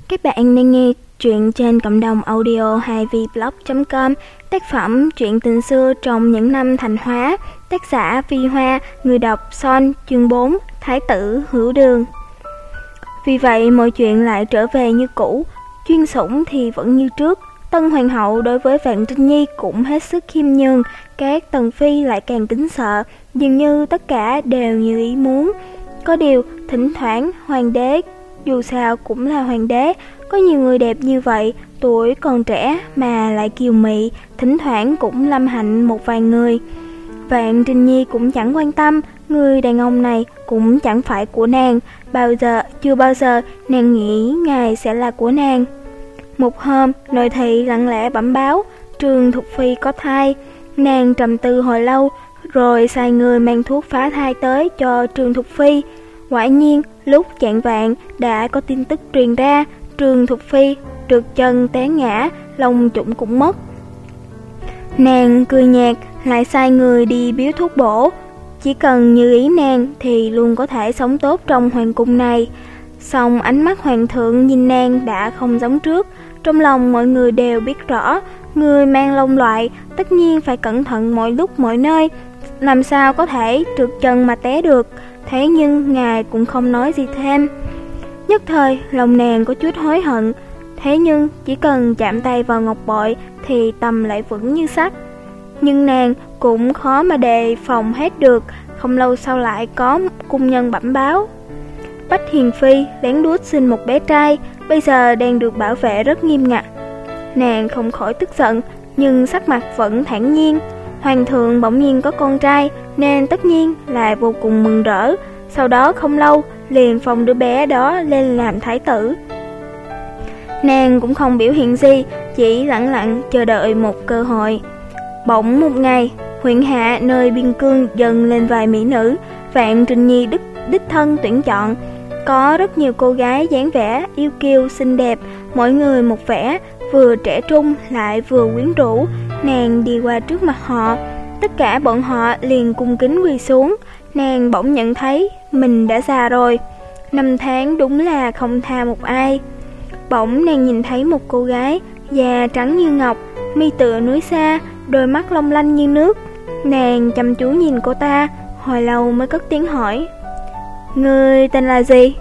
Các bạn đang nghe truyện trên cộng đồng audio 2vblog.com. Tác phẩm Truyện tình xưa trong những năm thành hóa, tác giả Phi Hoa, người đọc Son. Chương 4, Thái tử Hữu Đường. Vì vậy mọi chuyện lại trở về như cũ. Chuyên sủng thì vẫn như trước. Tân hoàng hậu đối với Vạn Trinh Nhi cũng hết sức khiêm nhường. Các tần phi lại càng kính sợ. Dường như tất cả đều như ý muốn. Có điều thỉnh thoảng hoàng đế, dù sao cũng là hoàng đế, có nhiều người đẹp như vậy, tuổi còn trẻ mà lại kiều mị, thỉnh thoảng cũng lâm hạnh một vài người. Vạn Trinh Nhi cũng chẳng quan tâm, người đàn ông này cũng chẳng phải của nàng, chưa bao giờ nàng nghĩ ngài sẽ là của nàng. Một hôm, nội thị lặng lẽ bẩm báo Trương Thục Phi có thai. Nàng trầm tư hồi lâu, rồi sai người mang thuốc phá thai tới cho Trương Thục Phi. Quả nhiên, lúc chạng vạng đã có tin tức truyền ra, Trương Thục Phi trượt chân té ngã, lông chủng cũng mất. Nàng cười nhạt, lại sai người đi biếu thuốc bổ. Chỉ cần như ý nàng thì luôn có thể sống tốt trong hoàng cung này. Song ánh mắt hoàng thượng nhìn nàng đã không giống trước. Trong lòng mọi người đều biết rõ, người mang lông loại tất nhiên phải cẩn thận mọi lúc mọi nơi, làm sao có thể trượt chân mà té được. Thế nhưng ngài cũng không nói gì thêm. Nhất thời lòng nàng có chút hối hận. Thế nhưng chỉ cần chạm tay vào ngọc bội thì tâm lại vững như sắt. Nhưng nàng cũng khó mà đề phòng hết được. Không lâu sau lại có cung nhân bẩm báo Bách Hiền Phi lén lút sinh một bé trai, bây giờ đang được bảo vệ rất nghiêm ngặt. Nàng không khỏi tức giận, nhưng sắc mặt vẫn thản nhiên. Hoàng thượng bỗng nhiên có con trai nên tất nhiên là vô cùng mừng rỡ. Sau đó không lâu liền phong đứa bé đó lên làm thái tử. Nàng cũng không biểu hiện gì, chỉ lặng lặng chờ đợi một cơ hội. Bỗng một ngày, huyện hạ nơi biên cương dần lên vài mỹ nữ. Vạn Trinh Nhi đích thân tuyển chọn. Có rất nhiều cô gái dáng vẻ yêu kiều xinh đẹp, mỗi người một vẻ, vừa trẻ trung lại vừa quyến rũ. Nàng đi qua trước mặt họ, tất cả bọn họ liền cung kính quỳ xuống. Nàng bỗng nhận thấy mình đã già rồi, 5 tháng đúng là không tha một ai. Bỗng nàng nhìn thấy một cô gái da trắng như ngọc, mi tựa núi xa, đôi mắt long lanh như nước. Nàng chăm chú nhìn cô ta, hồi lâu mới cất tiếng hỏi: "Ngươi tên là gì?"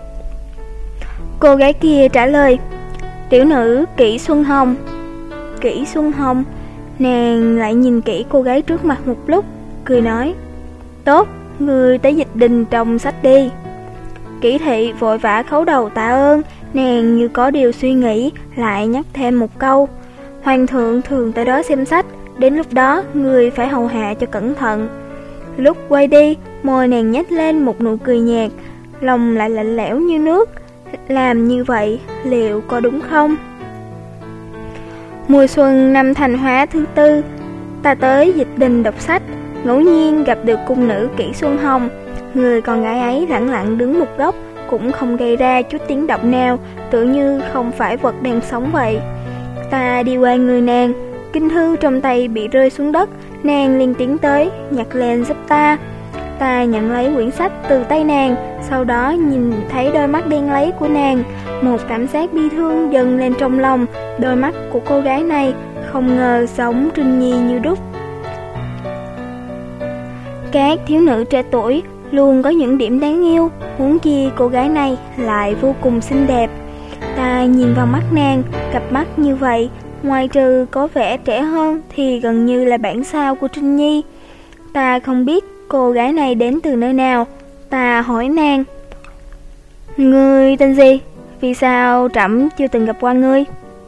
Cô gái kia trả lời: "Tiểu nữ Kỷ Xuân Hồng." Kỷ Xuân Hồng. Nàng lại nhìn kỹ cô gái trước mặt một lúc, cười nói: "Tốt, ngươi tới dịch đình trong sách đi." Kỷ thị vội vã khấu đầu tạ ơn. Nàng như có điều suy nghĩ, lại nhắc thêm một câu: "Hoàng thượng thường tới đó xem sách, đến lúc đó ngươi phải hầu hạ cho cẩn thận." Lúc quay đi, môi nàng nhếch lên một nụ cười nhạt, lòng lại lạnh lẽo như nước. Làm như vậy liệu có đúng không? Mùa xuân năm Thành Hóa thứ 4, ta tới dịch đình đọc sách, ngẫu nhiên gặp được cung nữ Kỷ Xuân Hồng. Người con gái ấy lẳng lặng đứng một góc, cũng không gây ra chút tiếng động nào, tựa như không phải vật đang sống vậy. Ta đi qua người nàng, kinh thư trong tay bị rơi xuống đất. Nàng liền tiến tới, nhặt lên giúp ta. Ta nhận lấy quyển sách từ tay nàng, sau đó nhìn thấy đôi mắt đen láy của nàng. Một cảm giác bi thương dâng lên trong lòng. Đôi mắt của cô gái này không ngờ giống Trinh Nhi như đúc. Các thiếu nữ trẻ tuổi luôn có những điểm đáng yêu, huống chi cô gái này lại vô cùng xinh đẹp. Ta nhìn vào mắt nàng, cặp mắt như vậy, ngoài trừ có vẻ trẻ hơn thì gần như là bản sao của Trinh Nhi. Ta không biết cô gái này đến từ nơi nào. Ta hỏi nàng: "Ngươi tên gì? Vì sao trẫm chưa từng gặp qua ngươi?"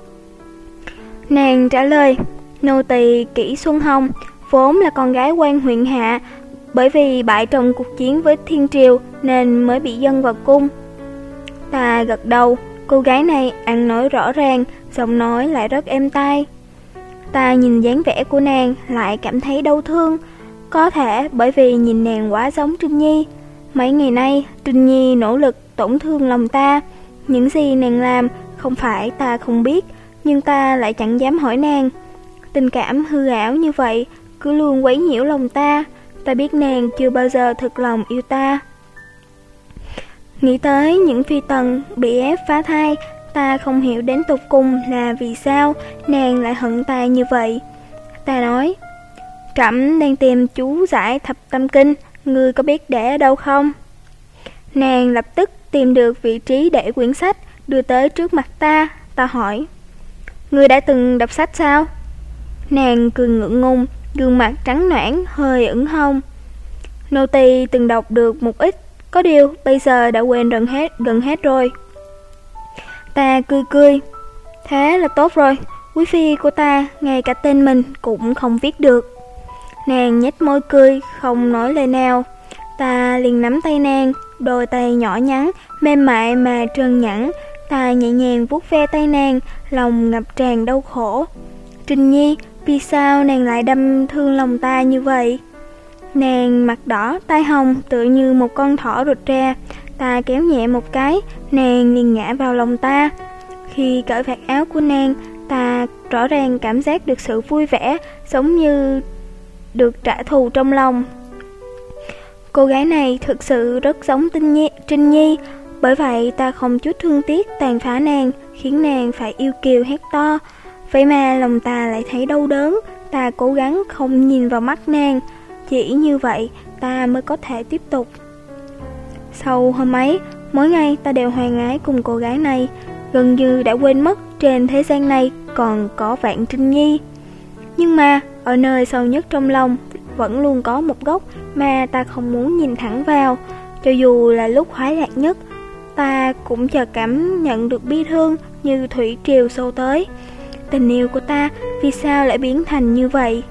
Nàng trả lời: "Nô tỳ Kỷ Xuân Hồng, vốn là con gái quan huyện hạ, bởi vì bại trong cuộc chiến với Thiên Triều nên mới bị dâng vào cung." Ta gật đầu. Cô gái này ăn nói rõ ràng, giọng nói lại rất êm tai. Ta nhìn dáng vẻ của nàng lại cảm thấy đau thương. Có thể bởi vì nhìn nàng quá giống Trinh Nhi. Mấy ngày nay Trinh Nhi nỗ lực tổn thương lòng ta. Những gì nàng làm không phải ta không biết, nhưng ta lại chẳng dám hỏi nàng. Tình cảm hư ảo như vậy cứ luôn quấy nhiễu lòng ta. Ta biết nàng chưa bao giờ thực lòng yêu ta. Nghĩ tới những phi tần bị ép phá thai, ta không hiểu đến tột cùng là vì sao nàng lại hận ta như vậy. Ta nói, trẫm đang tìm chú giải thập tâm kinh, ngươi có biết để ở đâu không? Nàng lập tức tìm được vị trí để quyển sách, đưa tới trước mặt ta. Ta hỏi, ngươi đã từng đọc sách sao? Nàng cười ngượng ngùng, gương mặt trắng nõn, hơi ửng hồng. Nô tỳ từng đọc được một ít, có điều bây giờ đã quên gần hết rồi. Ta cười, thế là tốt rồi, quý phi của ta ngay cả tên mình cũng không viết được. Nàng nhếch môi cười, không nói lời nào. Ta liền nắm tay nàng, đôi tay nhỏ nhắn, mềm mại mà trơn nhẵn. Ta nhẹ nhàng vuốt ve tay nàng, lòng ngập tràn đau khổ. Trinh Nhi, vì sao nàng lại đâm thương lòng ta như vậy? Nàng mặt đỏ, tai hồng, tựa như một con thỏ rụt ra. Ta kéo nhẹ một cái, nàng liền ngã vào lòng ta. Khi cởi vạt áo của nàng, ta rõ ràng cảm giác được sự vui vẻ, giống như được trả thù trong lòng. Cô gái này thực sự rất giống Trinh Nhi, bởi vậy ta không chút thương tiếc tàn phá nàng, khiến nàng phải yêu kiều hét to. Vậy mà lòng ta lại thấy đau đớn. Ta cố gắng không nhìn vào mắt nàng, chỉ như vậy ta mới có thể tiếp tục. Sau hôm ấy, mỗi ngày ta đều hoan ái cùng cô gái này, gần như đã quên mất trên thế gian này còn có Vạn Trinh Nhi. Nhưng mà ở nơi sâu nhất trong lòng vẫn luôn có một góc mà ta không muốn nhìn thẳng vào. Cho dù là lúc khoái lạc nhất, ta cũng chợt cảm nhận được bi thương như thủy triều xô tới. Tình yêu của ta vì sao lại biến thành như vậy?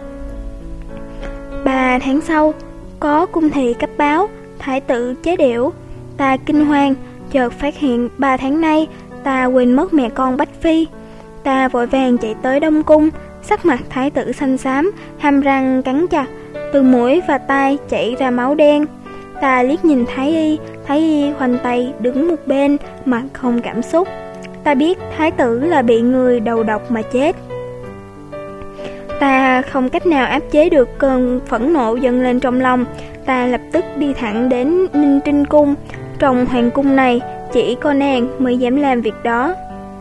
3 tháng sau, có cung thị cấp báo thái tử chế điểu. Ta kinh hoàng, chợt phát hiện 3 tháng nay ta quên mất mẹ con Bách Phi. Ta vội vàng chạy tới Đông Cung, sắc mặt thái tử xanh xám, hàm răng cắn chặt, từ mũi và tai chảy ra máu đen. Ta liếc nhìn Thái Y khoanh tay đứng một bên, mặt không cảm xúc. Ta biết thái tử là bị người đầu độc mà chết. Ta không cách nào áp chế được cơn phẫn nộ dâng lên trong lòng. Ta lập tức đi thẳng đến Ninh Trinh Cung. Trong hoàng cung này, chỉ có nàng mới dám làm việc đó.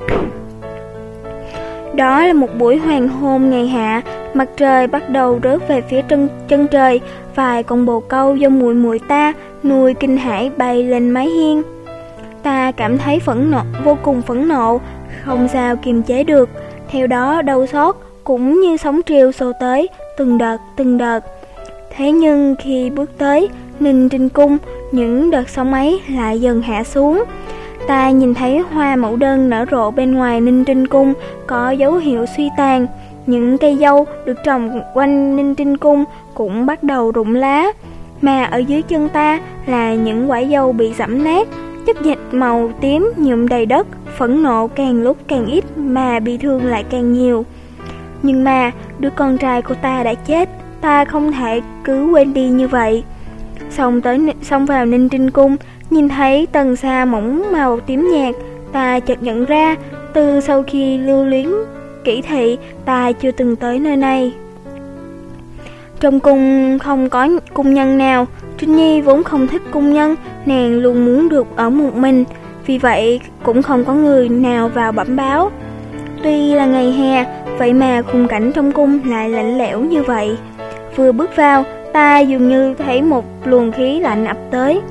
Đó là một buổi hoàng hôn ngày hạ, mặt trời bắt đầu rớt về phía chân trời. Vài con bồ câu do muội muội ta nuôi kinh hãi bay lên mái hiên. Ta cảm thấy vô cùng phẫn nộ, không sao kiềm chế được. Theo đó đau xót cũng như sóng triều xô tới, từng đợt. Thế nhưng khi bước tới Ninh Trinh Cung, những đợt sóng ấy lại dần hạ xuống. Ta nhìn thấy hoa mẫu đơn nở rộ bên ngoài Ninh Trinh Cung có dấu hiệu suy tàn. Những cây dâu được trồng quanh Ninh Trinh Cung cũng bắt đầu rụng lá. Mà ở dưới chân ta là những quả dâu bị giẫm nát, chất dịch màu tím nhuộm đầy đất. Phẫn nộ càng lúc càng ít mà bị thương lại càng nhiều. Nhưng mà đứa con trai của ta đã chết, ta không thể cứ quên đi như vậy. Xông vào Ninh Trinh Cung, nhìn thấy tầng xa mỏng màu tím nhạt, ta chợt nhận ra từ sau khi lưu luyến kỹ thị, ta chưa từng tới nơi này. Trong cung không có cung nhân nào. Trinh Nhi vốn không thích cung nhân, nàng luôn muốn được ở một mình, vì vậy cũng không có người nào vào bẩm báo. Tuy là ngày hè, vậy mà khung cảnh trong cung lại lạnh lẽo như vậy. Vừa bước vào, ta dường như thấy một luồng khí lạnh ập tới.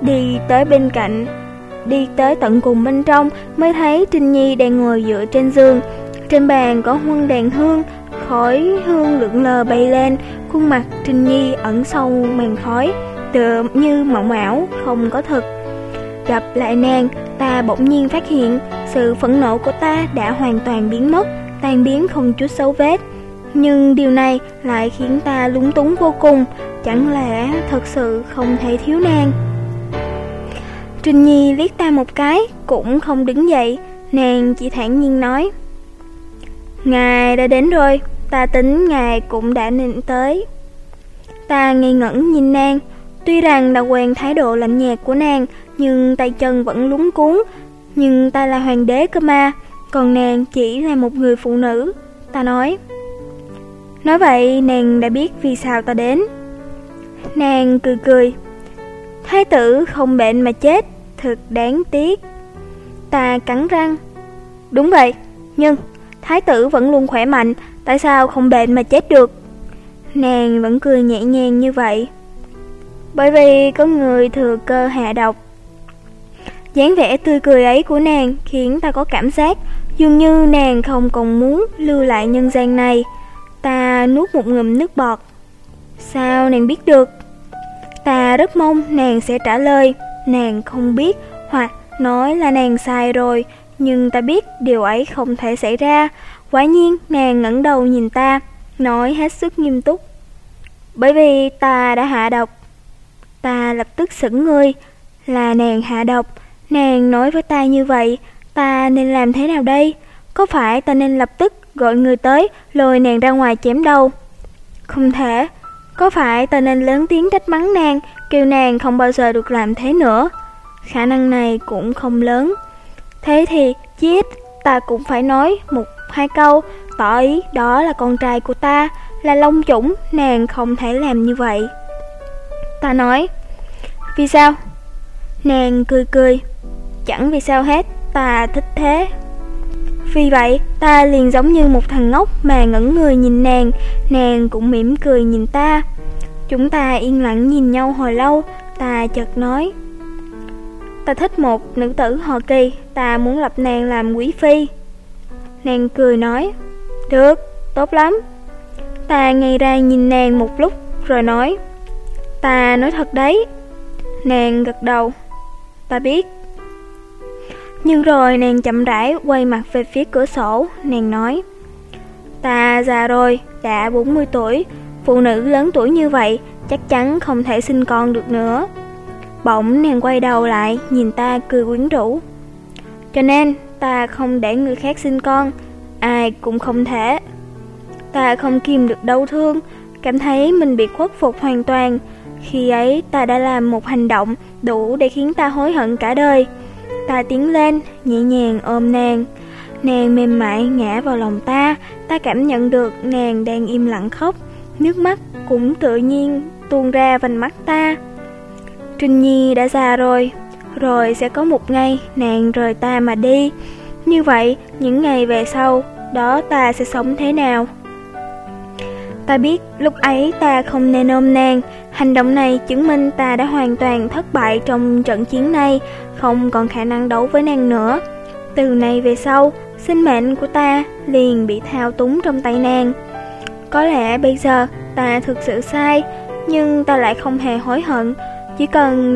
Đi tới tận cùng bên trong mới thấy Trinh Nhi đang ngồi dựa trên giường. Trên bàn có huân đèn hương, khói hương lượn lờ bay lên. Khuôn mặt Trinh Nhi ẩn sâu màn khói, tựa như mộng ảo không có thực. Gặp lại nàng, ta bỗng nhiên phát hiện sự phẫn nộ của ta đã hoàn toàn biến mất, tan biến không chút dấu vết. Nhưng điều này lại khiến ta lúng túng vô cùng. Chẳng lẽ thật sự không thể thiếu nàng? Trinh Nhi liếc ta một cái, cũng không đứng dậy. Nàng chỉ thản nhiên nói, ngài đã đến rồi, ta tính ngài cũng đã nên tới. Ta ngây ngẩn nhìn nàng. Tuy rằng đã quen thái độ lạnh nhạt của nàng, nhưng tay chân vẫn luống cuống. Nhưng ta là hoàng đế cơ mà, còn nàng chỉ là một người phụ nữ. Ta nói vậy nàng đã biết vì sao ta đến. Nàng cười. Thái tử không bệnh mà chết, thật đáng tiếc. Ta cắn răng. Đúng vậy, nhưng thái tử vẫn luôn khỏe mạnh, tại sao không bệnh mà chết được? Nàng vẫn cười nhẹ nhàng như vậy. Bởi vì có người thừa cơ hạ độc. Dáng vẻ tươi cười ấy của nàng khiến ta có cảm giác dường như nàng không còn muốn lưu lại nhân gian này. Ta nuốt một ngụm nước bọt. Sao nàng biết được? Ta rất mong nàng sẽ trả lời nàng không biết, hoặc nói là nàng sai rồi, nhưng ta biết điều ấy không thể xảy ra. Quả nhiên nàng ngẩng đầu nhìn ta, nói hết sức nghiêm túc. Bởi vì ta đã hạ độc. Ta lập tức sững người. Là nàng hạ độc. Nàng nói với ta như vậy, ta nên làm thế nào đây? Có phải ta nên lập tức gọi người tới lôi nàng ra ngoài chém đầu? Không thể. Có phải ta nên lớn tiếng trách mắng nàng, kêu nàng không bao giờ được làm thế nữa? Khả năng này cũng không lớn. Thế thì chí ít ta cũng phải nói một hai câu, tỏ ý đó là con trai của ta, là Long Chủng, nàng không thể làm như vậy. Ta nói, vì sao? Nàng cười cười, chẳng vì sao hết, ta thích thế. Vì vậy ta liền giống như một thằng ngốc mà ngẩn người nhìn nàng, nàng cũng mỉm cười nhìn ta. Chúng ta yên lặng nhìn nhau hồi lâu, ta chợt nói, ta thích một nữ tử họ Kỳ, ta muốn lập nàng làm quý phi. Nàng cười nói, được, tốt lắm. Ta ngây ra nhìn nàng một lúc rồi nói, ta nói thật đấy. Nàng gật đầu, ta biết. Nhưng rồi nàng chậm rãi quay mặt về phía cửa sổ, nàng nói, ta già rồi, đã 40 tuổi, phụ nữ lớn tuổi như vậy chắc chắn không thể sinh con được nữa. Bỗng nàng quay đầu lại nhìn ta cười quyến rũ. Cho nên ta không để người khác sinh con, ai cũng không thể. Ta không kìm được đau thương, cảm thấy mình bị khuất phục hoàn toàn. Khi ấy ta đã làm một hành động đủ để khiến ta hối hận cả đời. Ta tiến lên, nhẹ nhàng ôm nàng. Nàng mềm mại ngã vào lòng ta, ta cảm nhận được nàng đang im lặng khóc. Nước mắt cũng tự nhiên tuôn ra vành mắt ta. Trinh Nhi đã già rồi, rồi sẽ có một ngày nàng rời ta mà đi. Như vậy, những ngày về sau, đó ta sẽ sống thế nào? Ta biết lúc ấy ta không nên ôm nàng. Hành động này chứng minh ta đã hoàn toàn thất bại trong trận chiến này, không còn khả năng đấu với nàng nữa. Từ nay về sau, sinh mệnh của ta liền bị thao túng trong tay nàng. Có lẽ bây giờ ta thực sự sai, nhưng ta lại không hề hối hận. Chỉ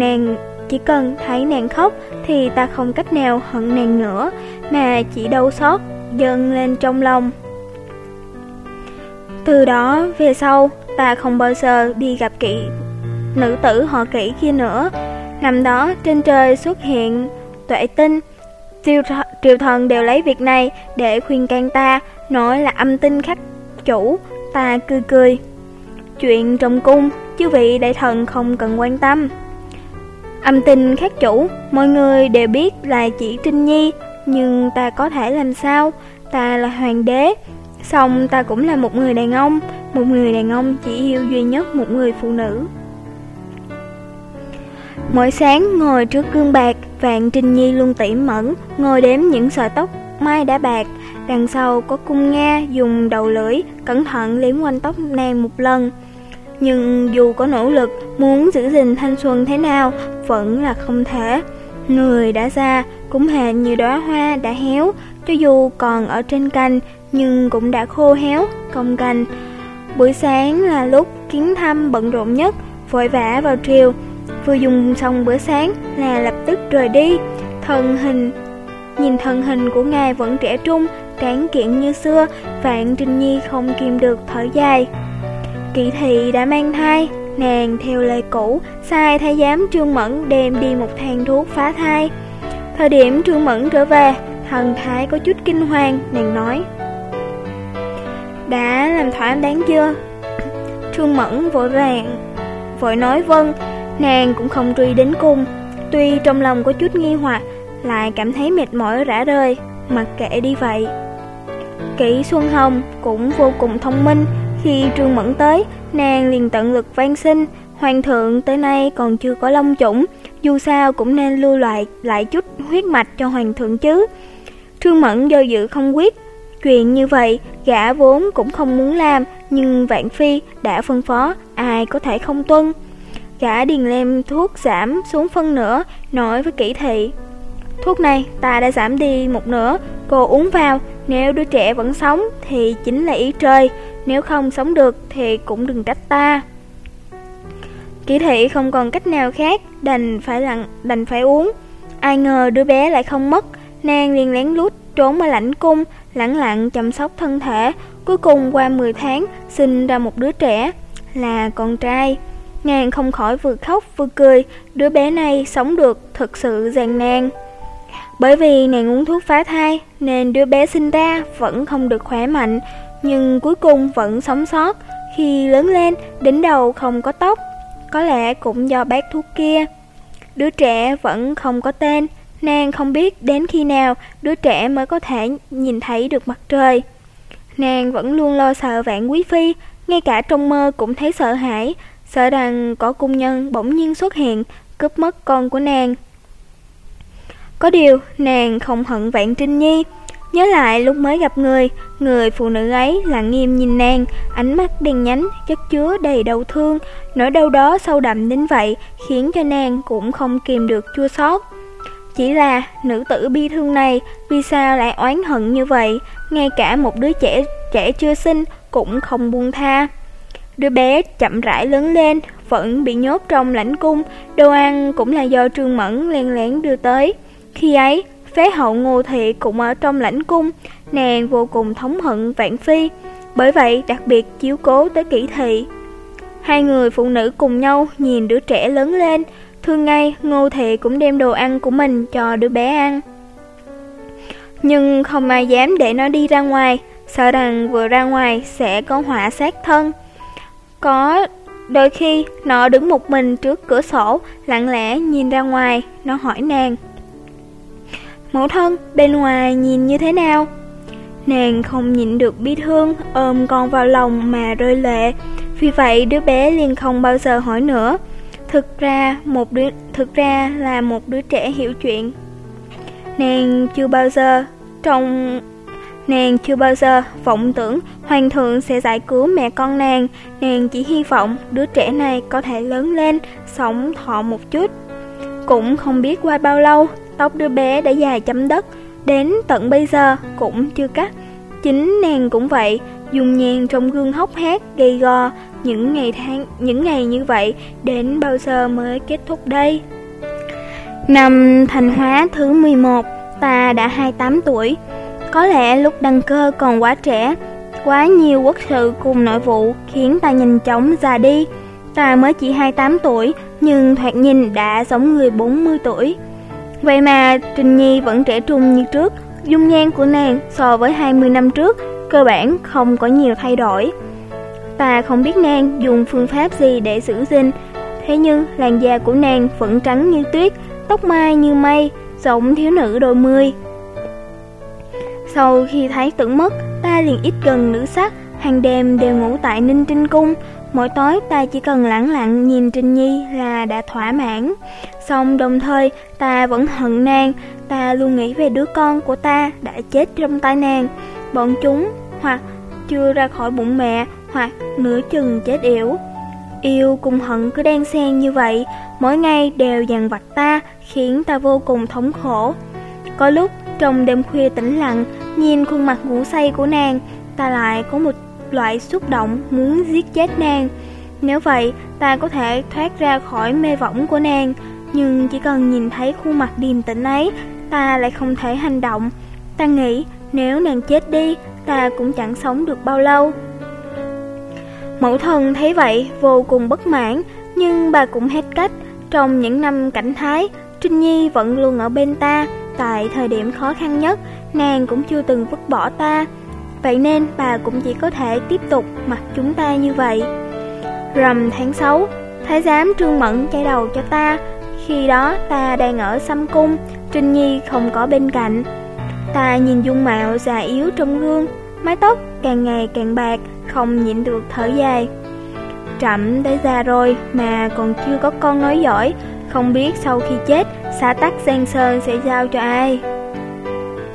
cần thấy nàng khóc thì ta không cách nào hận nàng nữa, mà chỉ đau xót dâng lên trong lòng. Từ đó về sau, ta không bao giờ đi gặp nữ tử họ Kỷ kia nữa. Năm đó trên trời xuất hiện tuệ tinh, triều thần đều lấy việc này để khuyên can ta, nói là âm tinh khắc chủ. Ta cười cười, chuyện trong cung chư vị đại thần không cần quan tâm. Âm tinh khắc chủ mọi người đều biết là chỉ Trinh Nhi, nhưng ta có thể làm sao? Ta là hoàng đế, xong ta cũng là một người đàn ông. Một người đàn ông chỉ yêu duy nhất một người phụ nữ. Mỗi sáng ngồi trước gương bạc, Vạn Trinh Nhi luôn tỉ mẩn ngồi đếm những sợi tóc mai đã bạc. Đằng sau có cung Nga dùng đầu lưỡi cẩn thận liếm quanh tóc nàng một lần. Nhưng dù có nỗ lực muốn giữ gìn thanh xuân thế nào, vẫn là không thể. Người đã già cũng hệt như đóa hoa đã héo, cho dù còn ở trên cành nhưng cũng đã khô héo cong cành. Buổi sáng là lúc Kiến Thâm bận rộn nhất, vội vã vào triều. Vừa dùng xong bữa sáng là lập tức rời đi. Nhìn thân hình của ngài vẫn trẻ trung, tráng kiện như xưa, Vạn Trinh Nhi không kìm được thở dài. Kỵ thị đã mang thai, nàng theo lời cũ sai thái giám Trương Mẫn đem đi một thang thuốc phá thai. Thời điểm Trương Mẫn trở về, thần thái có chút kinh hoàng, nàng nói, đã làm thỏa đáng chưa? Trương Mẫn vội nói vâng. Nàng cũng không truy đến cùng, tuy trong lòng có chút nghi hoặc, lại cảm thấy mệt mỏi rã rời, mặc kệ đi vậy. Kỷ Xuân Hồng cũng vô cùng thông minh, khi Trương Mẫn tới, nàng liền tận lực van xin, hoàng thượng tới nay còn chưa có long chủng, dù sao cũng nên lưu lại chút huyết mạch cho hoàng thượng chứ. Trương Mẫn do dự không quyết. Chuyện như vậy, gã vốn cũng không muốn làm, nhưng Vạn Phi đã phân phó, ai có thể không tuân. Gã điền lem thuốc giảm xuống phân nửa, nói với Kỷ Thị: thuốc này ta đã giảm đi một nửa, cô uống vào, nếu đứa trẻ vẫn sống thì chính là ý trời, nếu không sống được thì cũng đừng trách ta. Kỷ Thị không còn cách nào khác, đành phải uống. Ai ngờ đứa bé lại không mất, nàng liền lén lút trốn ở lãnh cung, lẳng lặng chăm sóc thân thể. Cuối cùng qua 10 tháng sinh ra một đứa trẻ, là con trai. Nàng không khỏi vừa khóc vừa cười, đứa bé này sống được thực sự gian nan. Bởi vì nàng uống thuốc phá thai nên đứa bé sinh ra vẫn không được khỏe mạnh, nhưng cuối cùng vẫn sống sót. Khi lớn lên, đỉnh đầu không có tóc, có lẽ cũng do bác thuốc kia. Đứa trẻ vẫn không có tên, nàng không biết đến khi nào đứa trẻ mới có thể nhìn thấy được mặt trời. Nàng vẫn luôn lo sợ Vạn Quý Phi, ngay cả trong mơ cũng thấy sợ hãi, sợ rằng có cung nhân bỗng nhiên xuất hiện, cướp mất con của nàng. Có điều, nàng không hận Vạn Trinh Nhi. Nhớ lại lúc mới gặp người phụ nữ ấy lặng nghiêm nhìn nàng, ánh mắt đen nhánh, chất chứa đầy đau thương. Nỗi đau đó sâu đậm đến vậy, khiến cho nàng cũng không kìm được chua xót. Chỉ là nữ tử bi thương này, vì sao lại oán hận như vậy, ngay cả một đứa trẻ chưa sinh cũng không buông tha. Đứa bé chậm rãi lớn lên, vẫn bị nhốt trong lãnh cung, đồ ăn cũng là do Trương Mẫn len lén đưa tới. Khi ấy, phế hậu Ngô Thị cũng ở trong lãnh cung, nàng vô cùng thống hận Vạn Phi, bởi vậy đặc biệt chiếu cố tới Kỷ Thị. Hai người phụ nữ cùng nhau nhìn đứa trẻ lớn lên, thường ngày Ngô Thị cũng đem đồ ăn của mình cho đứa bé ăn. Nhưng không ai dám để nó đi ra ngoài, sợ rằng vừa ra ngoài sẽ có họa sát thân. Có đôi khi nó đứng một mình trước cửa sổ, lặng lẽ nhìn ra ngoài, nó hỏi nàng: mẫu thân, bên ngoài nhìn như thế nào? Nàng không nhịn được bi thương, ôm con vào lòng mà rơi lệ. Vì vậy đứa bé liền không bao giờ hỏi nữa. Thực ra là một đứa trẻ hiểu chuyện. Nàng chưa bao giờ vọng tưởng hoàng thượng sẽ giải cứu mẹ con nàng. Nàng chỉ hy vọng đứa trẻ này có thể lớn lên, sống thọ một chút. Cũng không biết qua bao lâu, tóc đứa bé đã dài chấm đất, đến tận bây giờ cũng chưa cắt. Chính nàng cũng vậy, dùng nhàn trong gương hốc hác gầy gò. Những ngày như vậy đến bao giờ mới kết thúc đây? Năm Thành Hóa thứ 11, ta đã 28 tuổi. Có lẽ lúc đăng cơ còn quá trẻ, quá nhiều quốc sự cùng nội vụ khiến ta nhanh chóng già đi. Ta mới chỉ 28 tuổi, nhưng thoạt nhìn đã giống người 40 tuổi. Vậy mà Trinh Nhi vẫn trẻ trung như trước. Dung nhan của nàng so với 20 năm trước cơ bản không có nhiều thay đổi. Ta không biết nàng dùng phương pháp gì để giữ gìn, thế nhưng làn da của nàng vẫn trắng như tuyết, tóc mai như mây, giống thiếu nữ đôi mươi. Sau khi thấy Tưởng mất, ta liền ít gần nữ sắc, hàng đêm đều ngủ tại Ninh Trinh Cung. Mỗi tối ta chỉ cần lẳng lặng nhìn Trinh Nhi là đã thỏa mãn. Song đồng thời ta vẫn hận nàng. Ta luôn nghĩ về đứa con của ta đã chết trong tay nàng. Bọn chúng hoặc chưa ra khỏi bụng mẹ, hoặc nửa chừng chết yểu. Yêu cùng hận cứ đan xen như vậy, mỗi ngày đều dằn vặt ta, khiến ta vô cùng thống khổ. Có lúc trong đêm khuya tĩnh lặng, nhìn khuôn mặt ngủ say của nàng, ta lại có một loại xúc động muốn giết chết nàng. Nếu vậy, ta có thể thoát ra khỏi mê võng của nàng, nhưng chỉ cần nhìn thấy khuôn mặt điềm tĩnh ấy, ta lại không thể hành động. Ta nghĩ nếu nàng chết đi, ta cũng chẳng sống được bao lâu. Mẫu thân thấy vậy vô cùng bất mãn, nhưng bà cũng hết cách. Trong những năm cảnh thái, Trinh Nhi vẫn luôn ở bên ta. Tại thời điểm khó khăn nhất, nàng cũng chưa từng vứt bỏ ta. Vậy nên bà cũng chỉ có thể tiếp tục mặc chúng ta như vậy. Rằm tháng 6, thái giám Trương Mẫn chải đầu cho ta. Khi đó ta đang ở Sâm Cung, Trinh Nhi không có bên cạnh. Ta nhìn dung mạo già yếu trong gương, mái tóc càng ngày càng bạc, không nhịn được thở dài. Trẫm đã già rồi mà còn chưa có con nói giỏi, không biết sau khi chết xã tắc Giang Sơn sẽ giao cho ai.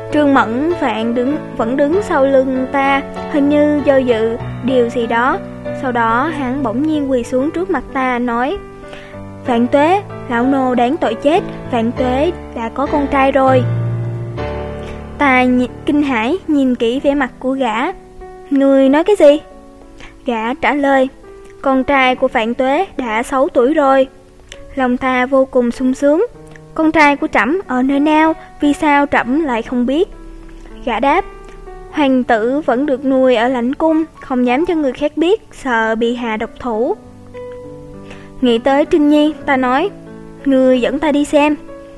Trương Mẫn vẫn đứng sau lưng ta, hình như do dự điều gì đó. Sau đó hắn bỗng nhiên quỳ xuống trước mặt ta nói: Vạn Tuế, lão nô đáng tội chết, Vạn Tuế đã có con trai rồi. Ta kinh hãi nhìn kỹ vẻ mặt của gã. Ngươi nói cái gì? Gã trả lời: Con trai của Vạn Tuế đã 6 tuổi rồi. Lòng ta vô cùng sung sướng. Con trai của trẫm ở nơi nào, vì sao trẫm lại không biết? Gã đáp: Hoàng tử vẫn được nuôi ở lãnh cung, không dám cho người khác biết, sợ bị hạ độc thủ. Nghĩ tới Trinh Nhi, ta nói: Ngươi dẫn ta đi xem.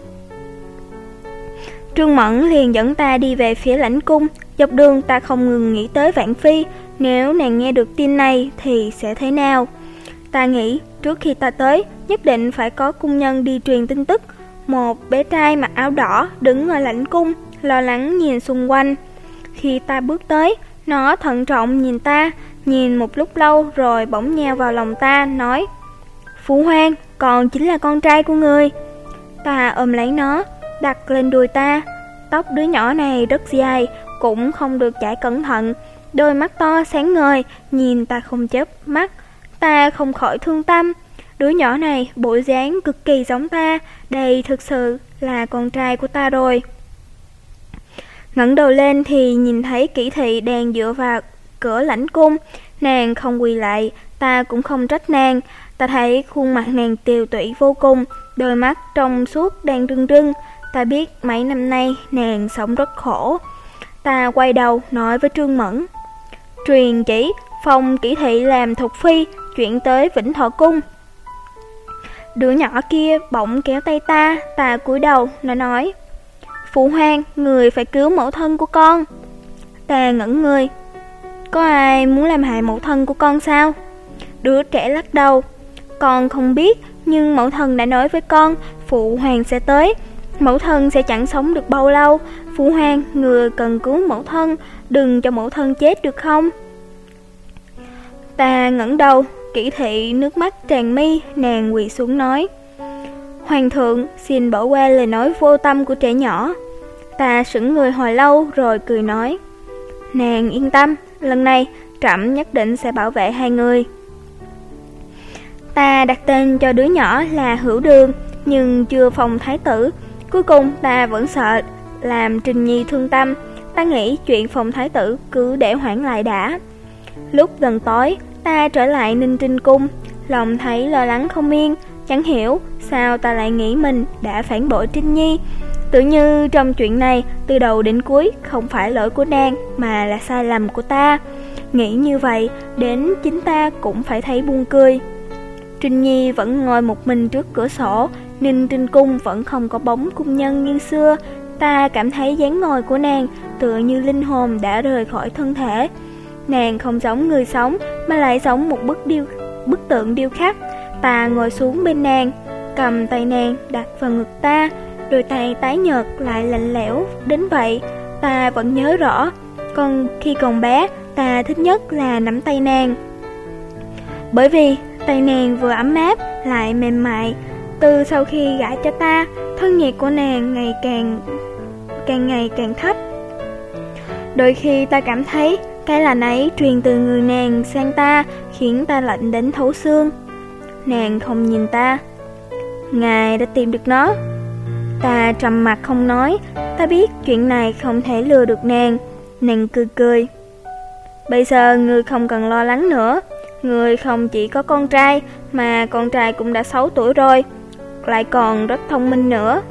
Trương Mẫn liền dẫn ta đi về phía lãnh cung. Dọc đường ta không ngừng nghĩ tới Vạn Phi, nếu nàng nghe được tin này thì sẽ thế nào? Ta nghĩ trước khi ta tới, nhất định phải có cung nhân đi truyền tin tức. Một bé trai mặc áo đỏ đứng ở lãnh cung, lo lắng nhìn xung quanh. Khi ta bước tới, nó thận trọng nhìn ta, nhìn một lúc lâu rồi bỗng nhào vào lòng ta, nói: Phụ hoàng, con chính là con trai của ngươi. Ta ôm lấy nó, đặt lên đùi ta. Tóc đứa nhỏ này rất dài, cũng không được chải cẩn thận. Đôi mắt to sáng ngời, nhìn ta không chớp mắt. Ta không khỏi thương tâm. Đứa nhỏ này bộ dáng cực kỳ giống ta, đây thực sự là con trai của ta rồi. Ngẩng đầu lên thì nhìn thấy Kỷ Thị đang dựa vào cửa lãnh cung. Nàng không quỳ lại, ta cũng không trách nàng. Ta thấy khuôn mặt nàng tiều tụy vô cùng, đôi mắt trong suốt đang rưng rưng. Ta biết mấy năm nay nàng sống rất khổ. Ta quay đầu nói với Trương Mẫn: Truyền chỉ phong Kỷ Thị làm thục phi, chuyển tới Vĩnh Thọ cung. Đứa nhỏ kia bỗng kéo tay ta. Ta cúi đầu, nó nói: Phụ hoàng, người phải cứu mẫu thân của con. Ta ngẩn người: Có ai muốn làm hại mẫu thân của con sao? Đứa trẻ lắc đầu: Con không biết, nhưng mẫu thân đã nói với con phụ hoàng sẽ tới. Mẫu thân sẽ chẳng sống được bao lâu. Phụ hoàng, người cần cứu mẫu thân, đừng cho mẫu thân chết được không? Ta ngẩng đầu. Kỷ Thị nước mắt tràn mi, nàng quỳ xuống nói: Hoàng thượng, xin bỏ qua lời nói vô tâm của trẻ nhỏ. Ta sững người hồi lâu rồi cười nói: Nàng yên tâm, lần này trẫm nhất định sẽ bảo vệ hai người. Ta đặt tên cho đứa nhỏ là Hữu Đường, nhưng chưa phong thái tử. Cuối cùng ta vẫn sợ làm Trình Nhi thương tâm. Ta nghĩ chuyện phong thái tử cứ để hoãn lại đã. Lúc gần tối, ta trở lại Ninh Trinh cung, lòng thấy lo lắng không yên. Chẳng hiểu sao ta lại nghĩ mình đã phản bội Trinh Nhi. Tự như trong chuyện này, từ đầu đến cuối không phải lỗi của nàng, mà là sai lầm của ta. Nghĩ như vậy, đến chính ta cũng phải thấy buồn cười. Trinh Nhi vẫn ngồi một mình trước cửa sổ. Ninh Trinh cung vẫn không có bóng cung nhân như xưa. Ta cảm thấy dáng ngồi của nàng tựa như linh hồn đã rời khỏi thân thể. Nàng không giống người sống, mà lại giống một bức tượng điêu khắc. Ta ngồi xuống bên nàng, cầm tay nàng đặt vào ngực ta. Đôi tay tái nhợt lại lạnh lẽo đến vậy, ta vẫn nhớ rõ. Khi còn bé, ta thích nhất là nắm tay nàng, bởi vì tay nàng vừa ấm áp lại mềm mại. Từ sau khi gả cho ta, thân nhiệt của nàng càng ngày càng thấp. Đôi khi ta cảm thấy cái lạnh ấy truyền từ người nàng sang ta, khiến ta lạnh đến thấu xương. Nàng không nhìn ta. Ngài đã tìm được nó. Ta trầm mặc không nói. Ta biết chuyện này không thể lừa được nàng. Nàng cười cười. Bây giờ ngươi không cần lo lắng nữa. Ngươi không chỉ có con trai, mà con trai cũng đã 6 tuổi rồi, lại còn rất thông minh nữa.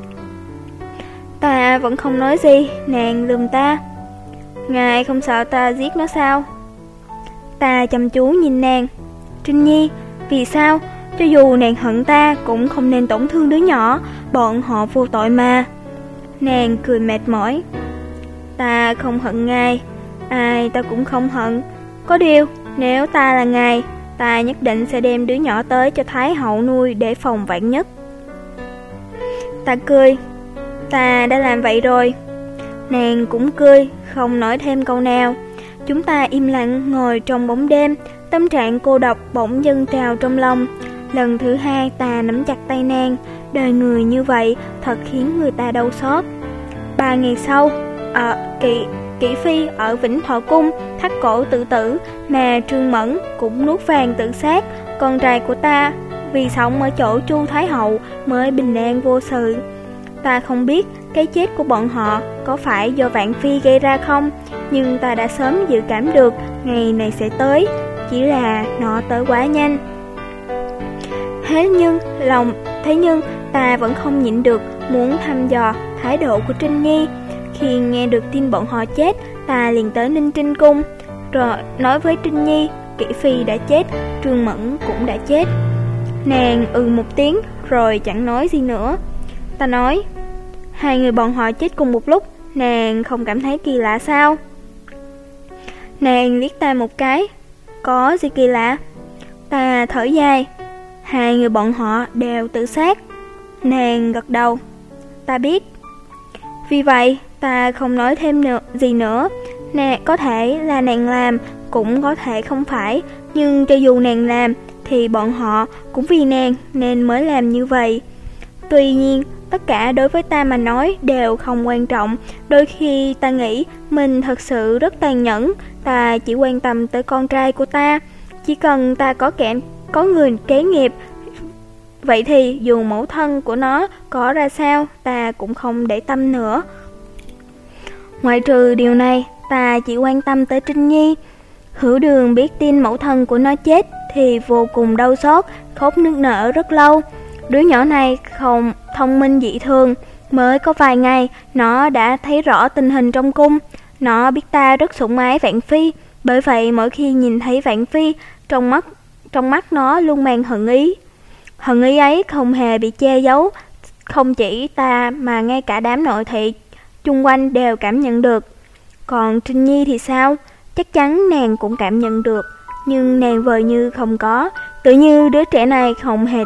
Ta vẫn không nói gì. Nàng lườm ta. Ngài không sợ ta giết nó sao? Ta chăm chú nhìn nàng. Trinh Nhi, vì sao? Cho dù nàng hận ta cũng không nên tổn thương đứa nhỏ, bọn họ vô tội mà. Nàng cười mệt mỏi. Ta không hận ngài, ai ta cũng không hận. Có điều, nếu ta là ngài, ta nhất định sẽ đem đứa nhỏ tới cho Thái hậu nuôi để phòng vạn nhất. Ta cười. Ta đã làm vậy rồi. Nàng cũng cười, không nói thêm câu nào. Chúng ta im lặng ngồi trong bóng đêm. Tâm trạng cô độc bỗng dâng trào trong lòng. Lần thứ hai ta nắm chặt tay nàng. Đời người như vậy thật khiến người ta đau xót. 3 ngày sau, Kỷ Phi ở Vĩnh Thọ Cung thắt cổ tự tử, mà Trương Mẫn cũng nuốt vàng tự sát. Con trai của ta vì sống ở chỗ Chu Thái Hậu mới bình an vô sự. Ta không biết cái chết của bọn họ có phải do Vạn Phi gây ra không, nhưng ta đã sớm dự cảm được ngày này sẽ tới, chỉ là nó tới quá nhanh. Thế nhưng ta vẫn không nhịn được muốn thăm dò thái độ của Trinh Nhi. Khi nghe được tin bọn họ chết, ta liền tới Ninh Trinh Cung, rồi nói với Trinh Nhi Kỷ Phi đã chết, Trương Mẫn cũng đã chết. Nàng một tiếng rồi chẳng nói gì nữa. Ta nói, hai người bọn họ chết cùng một lúc, nàng không cảm thấy kỳ lạ sao? Nàng liếc ta một cái, có gì kỳ lạ? Ta thở dài, hai người bọn họ đều tự sát. Nàng gật đầu, ta biết. Vì vậy ta không nói thêm gì nữa. Có thể là nàng làm, cũng có thể không phải, nhưng cho dù nàng làm thì bọn họ cũng vì nàng nên mới làm như vậy. Tuy nhiên tất cả đối với ta mà nói đều không quan trọng. Đôi khi ta nghĩ mình thật sự rất tàn nhẫn. Ta chỉ quan tâm tới con trai của ta. Chỉ cần ta có người kế nghiệp, vậy thì dù mẫu thân của nó có ra sao, ta cũng không để tâm nữa. Ngoại trừ điều này, ta chỉ quan tâm tới Trinh Nhi. Hữu Đường biết tin mẫu thân của nó chết thì vô cùng đau xót, khóc nức nở rất lâu. Đứa nhỏ này không thông minh dị thường, mới có vài ngày nó đã thấy rõ tình hình trong cung. Nó biết ta rất sủng ái Vạn Phi, bởi vậy mỗi khi nhìn thấy Vạn Phi, trong mắt nó luôn mang hận ý. Hận ý ấy không hề bị che giấu, không chỉ ta mà ngay cả đám nội thị chung quanh đều cảm nhận được. Còn Trinh Nhi thì sao? Chắc chắn nàng cũng cảm nhận được, nhưng nàng vờ như không có, tự như đứa trẻ này không hề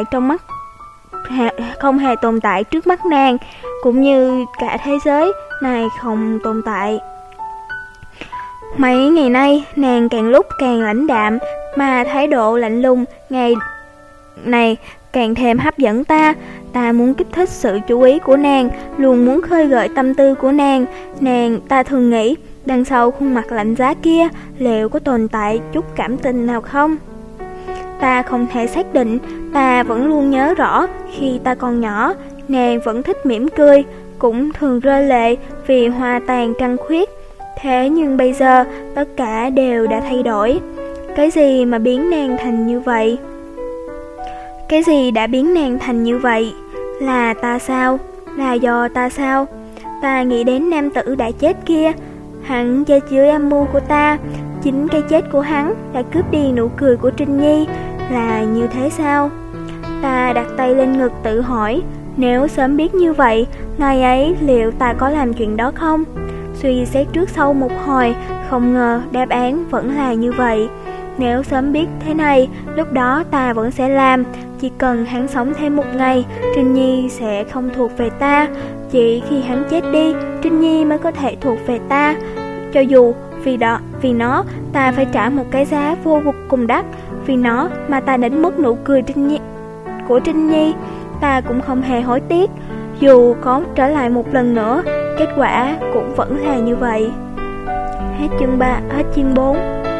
tồn tại trước mắt nàng, cũng như cả thế giới này không tồn tại. Mấy ngày nay nàng càng lúc càng lãnh đạm, mà thái độ lạnh lùng ngày này càng thêm hấp dẫn ta. Ta muốn kích thích sự chú ý của nàng, luôn muốn khơi gợi tâm tư của nàng. Ta thường nghĩ đằng sau khuôn mặt lạnh giá kia liệu có tồn tại chút cảm tình nào không? Ta không thể xác định. Ta vẫn luôn nhớ rõ khi ta còn nhỏ, nàng vẫn thích mỉm cười, cũng thường rơi lệ vì hoa tàn trăng khuyết. Thế nhưng bây giờ tất cả đều đã thay đổi. Cái gì mà biến nàng thành như vậy? Cái gì đã biến nàng thành như vậy? Là ta sao? Là do ta sao? Ta nghĩ đến nam tử đã chết kia. Hắn chết dưới âm mưu của ta. Chính cái chết của hắn đã cướp đi nụ cười của Trinh Nhi. Là như thế sao? Ta đặt tay lên ngực tự hỏi, nếu sớm biết như vậy, ngày ấy liệu ta có làm chuyện đó không? Suy xét trước sau một hồi, không ngờ đáp án vẫn là như vậy. Nếu sớm biết thế này, lúc đó ta vẫn sẽ làm. Chỉ cần hắn sống thêm một ngày, Trinh Nhi sẽ không thuộc về ta. Chỉ khi hắn chết đi, Trinh Nhi mới có thể thuộc về ta. Cho dù vì nó ta phải trả một cái giá vô cùng đắt. Vì nó mà ta đánh mất nụ cười của Trinh Nhi, ta cũng không hề hối tiếc. Dù có trở lại một lần nữa, kết quả cũng vẫn là như vậy. Hết chương 4.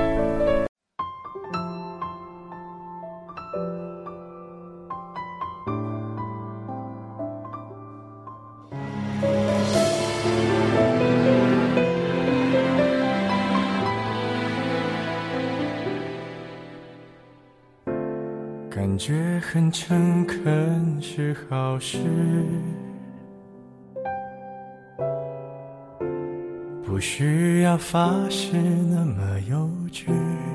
感觉很诚恳是好事，不需要发誓那么幼稚。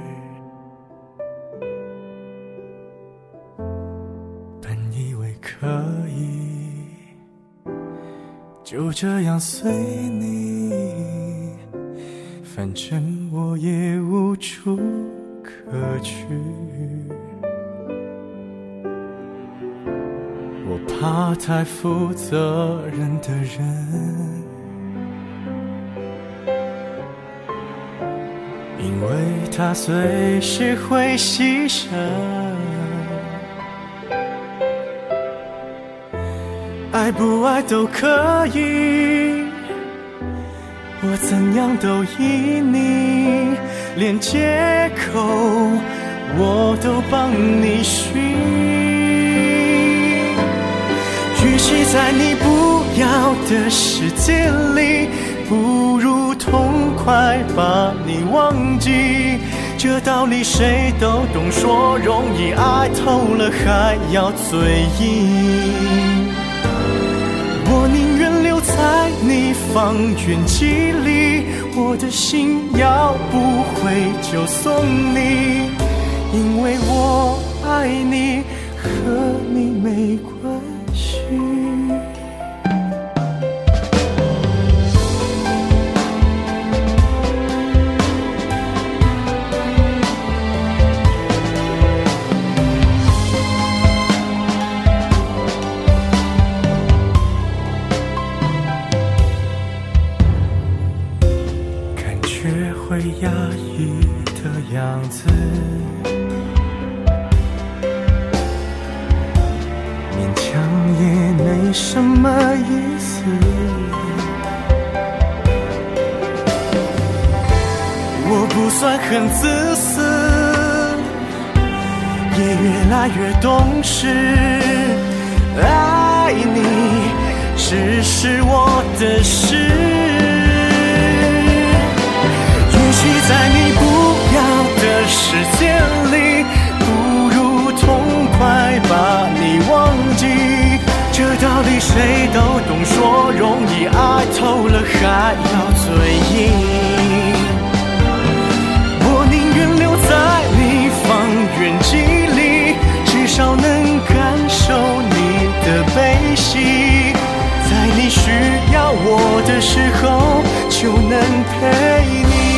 本以为可以就这样随你，反正我也无处可去。我怕太负责任的人，因为他随时会牺牲。爱不爱都可以， 我怎样都依你，连借口我都帮你寻。与其在你不要的世界里，不如痛快把你忘记。这道理谁都懂，说容易，爱透了还要嘴硬。我宁愿留在你方圆几里，我的心要不回就送你，因为我爱你，和你没关系。会压抑的样子，勉强也没什么意思。我不算很自私，也越来越懂事。爱你只是我的事。在你不要的世界里，不如痛快把你忘记。这道理谁都懂，说容易，爱透了还要嘴硬。我宁愿留在你方圆几里，至少能感受你的悲喜。在你需要我的时候，就能陪你。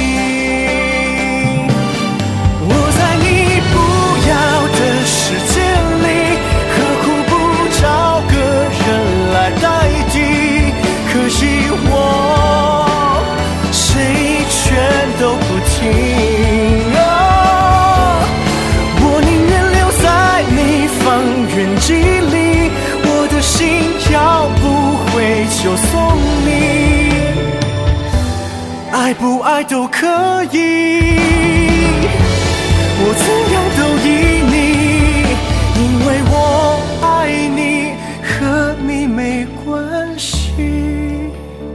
世界里何苦不找个人来代替？可惜我谁劝都不听啊！我宁愿留在你方圆几里，我的心要不回就送你，爱不爱都可以，我怎样都依你，因为我爱你，和你没关系。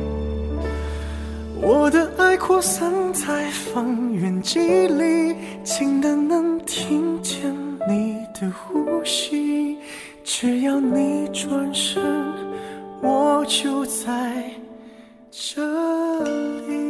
我的爱扩散在方圆几里，近的能听见你的呼吸。只要你转身，我就在这里。